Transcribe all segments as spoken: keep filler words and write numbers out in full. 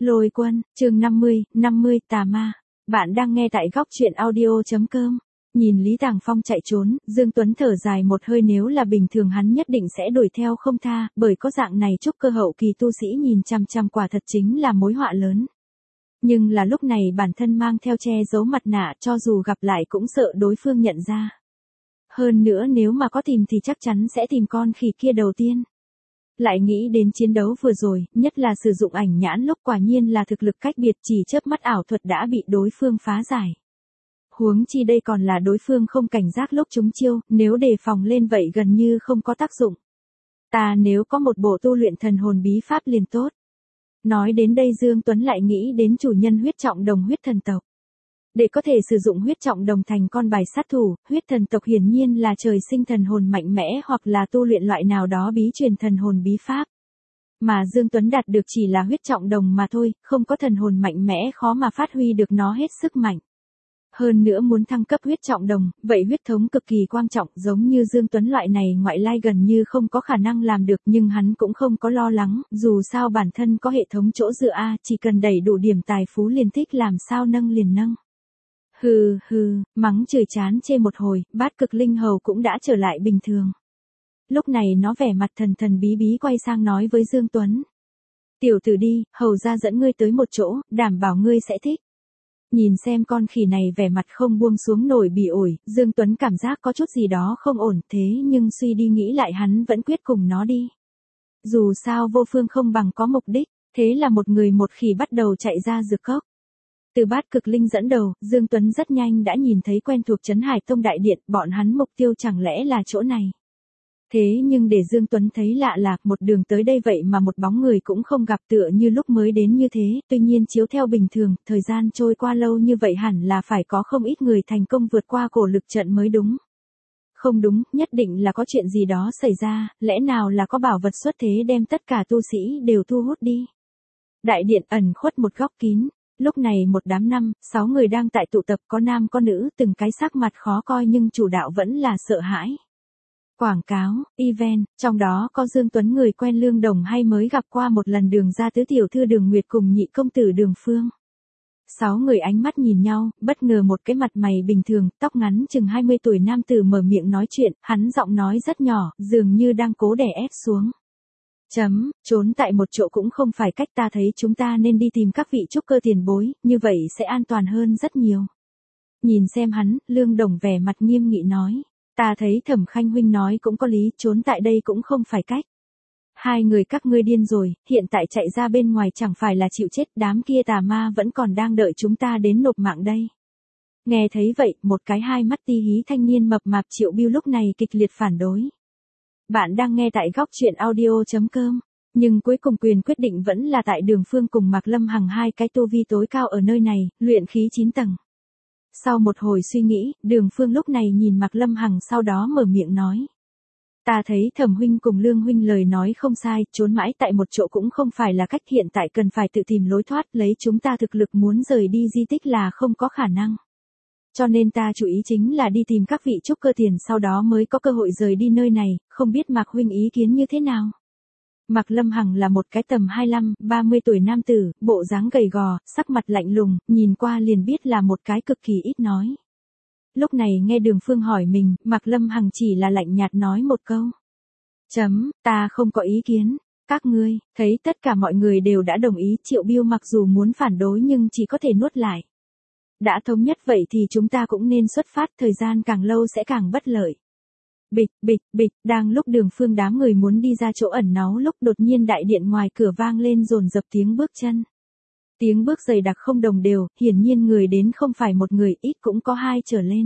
Lôi Quân, chương năm mươi, năm mươi tà ma. Bạn đang nghe tại góc truyện audio.com. Nhìn Lý Tàng Phong chạy trốn, Dương Tuấn thở dài một hơi, nếu là bình thường hắn nhất định sẽ đuổi theo không tha, bởi có dạng này trúc cơ hậu kỳ tu sĩ nhìn chằm chằm quả thật chính là mối họa lớn. Nhưng là lúc này bản thân mang theo che giấu mặt nạ, cho dù gặp lại cũng sợ đối phương nhận ra. Hơn nữa nếu mà có tìm thì chắc chắn sẽ tìm con khỉ kia đầu tiên. Lại nghĩ đến chiến đấu vừa rồi, nhất là sử dụng ảnh nhãn lúc, quả nhiên là thực lực cách biệt, chỉ chớp mắt ảo thuật đã bị đối phương phá giải. Huống chi đây còn là đối phương không cảnh giác lúc trúng chiêu, nếu đề phòng lên vậy gần như không có tác dụng. Ta nếu có một bộ tu luyện thần hồn bí pháp liền tốt. Nói đến đây Dương Tuấn lại nghĩ đến chủ nhân huyết trọng đồng huyết thần tộc. Để có thể sử dụng huyết trọng đồng thành con bài sát thủ, huyết thần tộc hiển nhiên là trời sinh thần hồn mạnh mẽ hoặc là tu luyện loại nào đó bí truyền thần hồn bí pháp. Mà Dương Tuấn đạt được chỉ là huyết trọng đồng mà thôi, không có thần hồn mạnh mẽ khó mà phát huy được nó hết sức mạnh. Hơn nữa muốn thăng cấp huyết trọng đồng, vậy huyết thống cực kỳ quan trọng, giống như Dương Tuấn loại này ngoại lai gần như không có khả năng làm được, nhưng hắn cũng không có lo lắng, dù sao bản thân có hệ thống chỗ dựa A, chỉ cần đầy đủ điểm tài phú liền thích làm sao nâng liền nâng. Hừ hừ, mắng chửi chán chê một hồi, Bát Cực Linh Hầu cũng đã trở lại bình thường. Lúc này nó vẻ mặt thần thần bí bí quay sang nói với Dương Tuấn. Tiểu tử đi, hầu ra dẫn ngươi tới một chỗ, đảm bảo ngươi sẽ thích. Nhìn xem con khỉ này vẻ mặt không buông xuống nổi bỉ ổi, Dương Tuấn cảm giác có chút gì đó không ổn, thế nhưng suy đi nghĩ lại hắn vẫn quyết cùng nó đi. Dù sao vô phương không bằng có mục đích, thế là một người một khỉ bắt đầu chạy ra dược cốc. Từ Bát Cực Linh dẫn đầu, Dương Tuấn rất nhanh đã nhìn thấy quen thuộc Trấn Hải Tông đại điện, bọn hắn mục tiêu chẳng lẽ là chỗ này. Thế nhưng để Dương Tuấn thấy lạ là, một đường tới đây vậy mà một bóng người cũng không gặp, tựa như lúc mới đến như thế, tuy nhiên chiếu theo bình thường, thời gian trôi qua lâu như vậy hẳn là phải có không ít người thành công vượt qua cổ lực trận mới đúng. Không đúng, nhất định là có chuyện gì đó xảy ra, lẽ nào là có bảo vật xuất thế đem tất cả tu sĩ đều thu hút đi. Đại điện ẩn khuất một góc kín. Lúc này một đám năm, sáu người đang tại tụ tập, có nam có nữ, từng cái sắc mặt khó coi nhưng chủ đạo vẫn là sợ hãi. Quảng cáo, event, trong đó có Dương Tuấn người quen Lương Đồng hay mới gặp qua một lần Đường gia tứ tiểu thư Đường Nguyệt cùng nhị công tử Đường Phương. Sáu người ánh mắt nhìn nhau, bất ngờ một cái mặt mày bình thường, tóc ngắn chừng hai mươi tuổi nam tử mở miệng nói chuyện, hắn giọng nói rất nhỏ, dường như đang cố đè ép xuống. Chấm, trốn tại một chỗ cũng không phải cách, ta thấy chúng ta nên đi tìm các vị trúc cơ tiền bối, như vậy sẽ an toàn hơn rất nhiều. Nhìn xem hắn, Lương Đồng vẻ mặt nghiêm nghị nói, ta thấy Thẩm Khanh huynh nói cũng có lý, trốn tại đây cũng không phải cách. Hai người các ngươi điên rồi, hiện tại chạy ra bên ngoài chẳng phải là chịu chết, đám kia tà ma vẫn còn đang đợi chúng ta đến nộp mạng đây. Nghe thấy vậy, một cái hai mắt ti hí thanh niên mập mạp Triệu Bưu lúc này kịch liệt phản đối. Bạn đang nghe tại góc truyện audio.com, nhưng cuối cùng quyền quyết định vẫn là tại Đường Phương cùng Mạc Lâm Hằng, hai cái tu vi tối cao ở nơi này, luyện khí chín tầng. Sau một hồi suy nghĩ, Đường Phương lúc này nhìn Mạc Lâm Hằng sau đó mở miệng nói. Ta thấy Thẩm huynh cùng Lương huynh lời nói không sai, trốn mãi tại một chỗ cũng không phải là cách, hiện tại cần phải tự tìm lối thoát, lấy chúng ta thực lực muốn rời đi di tích là không có khả năng. Cho nên ta chủ ý chính là đi tìm các vị trúc cơ tiền, sau đó mới có cơ hội rời đi nơi này, không biết Mạc huynh ý kiến như thế nào. Mạc Lâm Hằng là một cái tầm hai mươi lăm, ba mươi tuổi nam tử, bộ dáng gầy gò, sắc mặt lạnh lùng, nhìn qua liền biết là một cái cực kỳ ít nói. Lúc này nghe Đường Phương hỏi mình, Mạc Lâm Hằng chỉ là lạnh nhạt nói một câu. Chấm, ta không có ý kiến. Các ngươi, thấy tất cả mọi người đều đã đồng ý, Triệu Bưu mặc dù muốn phản đối nhưng chỉ có thể nuốt lại. Đã thống nhất vậy thì chúng ta cũng nên xuất phát, thời gian càng lâu sẽ càng bất lợi. Bịch, bịch, bịch, đang lúc Đường Phương đám người muốn đi ra chỗ ẩn náu lúc đột nhiên đại điện ngoài cửa vang lên dồn dập tiếng bước chân. Tiếng bước dày đặc không đồng đều, hiển nhiên người đến không phải một người, ít cũng có hai trở lên.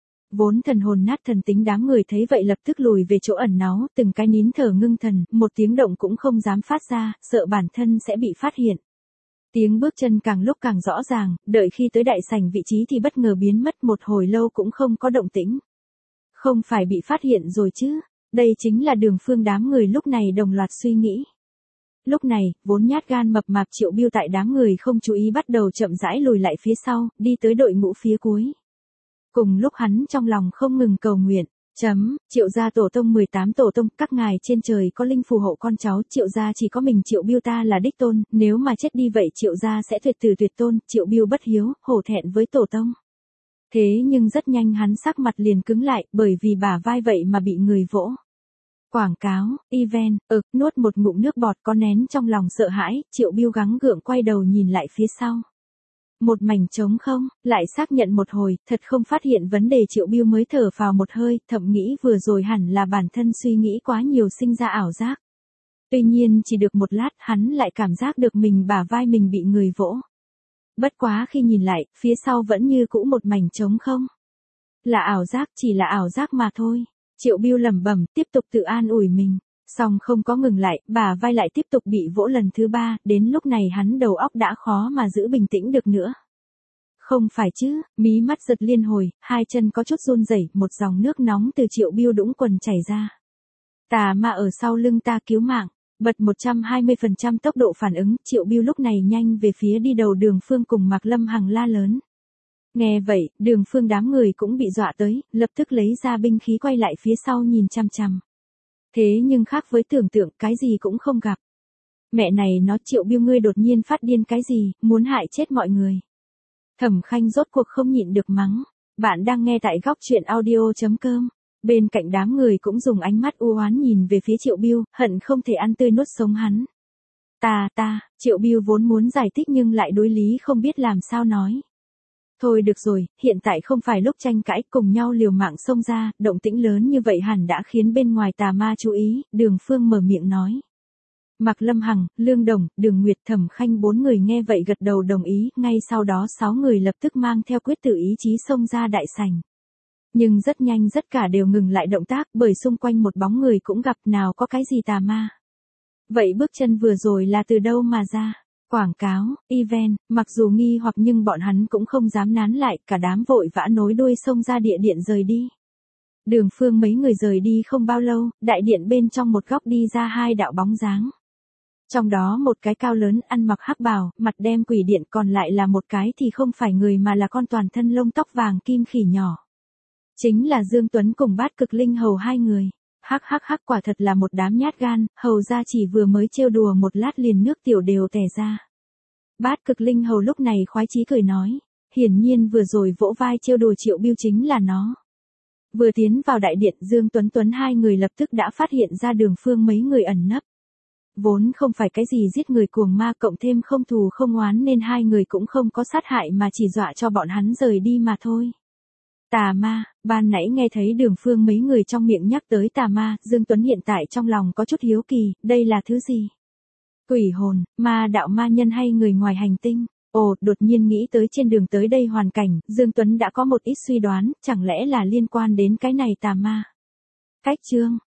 Vốn thần hồn nát thần tính đám người thấy vậy lập tức lùi về chỗ ẩn náu, từng cái nín thở ngưng thần, một tiếng động cũng không dám phát ra, sợ bản thân sẽ bị phát hiện. Tiếng bước chân càng lúc càng rõ ràng, đợi khi tới đại sảnh vị trí thì bất ngờ biến mất, một hồi lâu cũng không có động tĩnh. Không phải bị phát hiện rồi chứ, đây chính là Đường Phương đám người lúc này đồng loạt suy nghĩ. Lúc này, vốn nhát gan mập mạp Triệu Bưu tại đám người không chú ý bắt đầu chậm rãi lùi lại phía sau, đi tới đội ngũ phía cuối. Cùng lúc hắn trong lòng không ngừng cầu nguyện, Chấm, Triệu gia tổ tông mười tám tổ tông, các ngài trên trời có linh phù hộ con cháu, Triệu gia chỉ có mình Triệu Bưu ta là đích tôn, nếu mà chết đi vậy Triệu gia sẽ tuyệt tử tuyệt tôn, Triệu Bưu bất hiếu, hổ thẹn với tổ tông. Thế nhưng rất nhanh hắn sắc mặt liền cứng lại, bởi vì bả vai vậy mà bị người vỗ. Quảng cáo, event, ực, nuốt một ngụm nước bọt có nén trong lòng sợ hãi, Triệu Bưu gắng gượng quay đầu nhìn lại phía sau. Một mảnh trống không, lại xác nhận một hồi, thật không phát hiện vấn đề Triệu Bưu mới thở vào một hơi, thậm nghĩ vừa rồi hẳn là bản thân suy nghĩ quá nhiều sinh ra ảo giác. Tuy nhiên chỉ được một lát hắn lại cảm giác được mình bả vai mình bị người vỗ. Bất quá khi nhìn lại, phía sau vẫn như cũ một mảnh trống không. Là ảo giác, chỉ là ảo giác mà thôi. Triệu Bưu lẩm bẩm, tiếp tục tự an ủi mình. Song không có ngừng lại, bả vai lại tiếp tục bị vỗ lần thứ ba, đến lúc này hắn đầu óc đã khó mà giữ bình tĩnh được nữa. Không phải chứ, mí mắt giật liên hồi, hai chân có chút run rẩy, một dòng nước nóng từ Triệu Bưu đũng quần chảy ra. Tà ma ở sau lưng ta cứu mạng, bật một trăm hai mươi phần trăm tốc độ phản ứng, Triệu Bưu lúc này nhanh về phía đi đầu Đường Phương cùng Mạc Lâm Hằng la lớn. Nghe vậy, Đường Phương đám người cũng bị dọa tới, lập tức lấy ra binh khí quay lại phía sau nhìn chằm chằm. Thế nhưng khác với tưởng tượng, cái gì cũng không gặp. Mẹ này nó Triệu Bưu ngươi đột nhiên phát điên cái gì, muốn hại chết mọi người. Thẩm Khanh rốt cuộc không nhịn được mắng. Bạn đang nghe tại góc truyện audio chấm com. Bên cạnh đám người cũng dùng ánh mắt u oán nhìn về phía Triệu Bưu, hận không thể ăn tươi nuốt sống hắn. Ta ta, Triệu Bưu vốn muốn giải thích nhưng lại đối lý không biết làm sao nói. Thôi được rồi, hiện tại không phải lúc tranh cãi, cùng nhau liều mạng xông ra, động tĩnh lớn như vậy hẳn đã khiến bên ngoài tà ma chú ý, Đường Phương mở miệng nói. Mạc Lâm Hằng, Lương Đồng, Đường Nguyệt, Thẩm Khanh bốn người nghe vậy gật đầu đồng ý, ngay sau đó sáu người lập tức mang theo quyết tử ý chí xông ra đại sảnh. Nhưng rất nhanh tất cả đều ngừng lại động tác bởi xung quanh một bóng người cũng gặp nào có cái gì tà ma. Vậy bước chân vừa rồi là từ đâu mà ra? Quảng cáo, event, mặc dù nghi hoặc nhưng bọn hắn cũng không dám nán lại, cả đám vội vã nối đuôi xông ra địa điện rời đi. Đường Phương mấy người rời đi không bao lâu, đại điện bên trong một góc đi ra hai đạo bóng dáng. Trong đó một cái cao lớn ăn mặc hắc bào, mặt đem quỷ điện, còn lại là một cái thì không phải người mà là con toàn thân lông tóc vàng kim khỉ nhỏ. Chính là Dương Tuấn cùng Bát Cực Linh Hầu hai người. Hắc hắc hắc, quả thật là một đám nhát gan, hầu ra chỉ vừa mới trêu đùa một lát liền nước tiểu đều tè ra. Bát Cực Linh Hầu lúc này khoái chí cười nói, hiển nhiên vừa rồi vỗ vai trêu đùa Triệu Bưu chính là nó. Vừa tiến vào đại điện, Dương Tuấn Tuấn hai người lập tức đã phát hiện ra Đường Phương mấy người ẩn nấp. Vốn không phải cái gì giết người cuồng ma cộng thêm không thù không oán nên hai người cũng không có sát hại mà chỉ dọa cho bọn hắn rời đi mà thôi. Tà ma, ban nãy nghe thấy Đường Phương mấy người trong miệng nhắc tới tà ma, Dương Tuấn hiện tại trong lòng có chút hiếu kỳ, đây là thứ gì? Quỷ hồn, ma đạo ma nhân hay người ngoài hành tinh? Ồ, đột nhiên nghĩ tới trên đường tới đây hoàn cảnh, Dương Tuấn đã có một ít suy đoán, chẳng lẽ là liên quan đến cái này tà ma? Cách chương,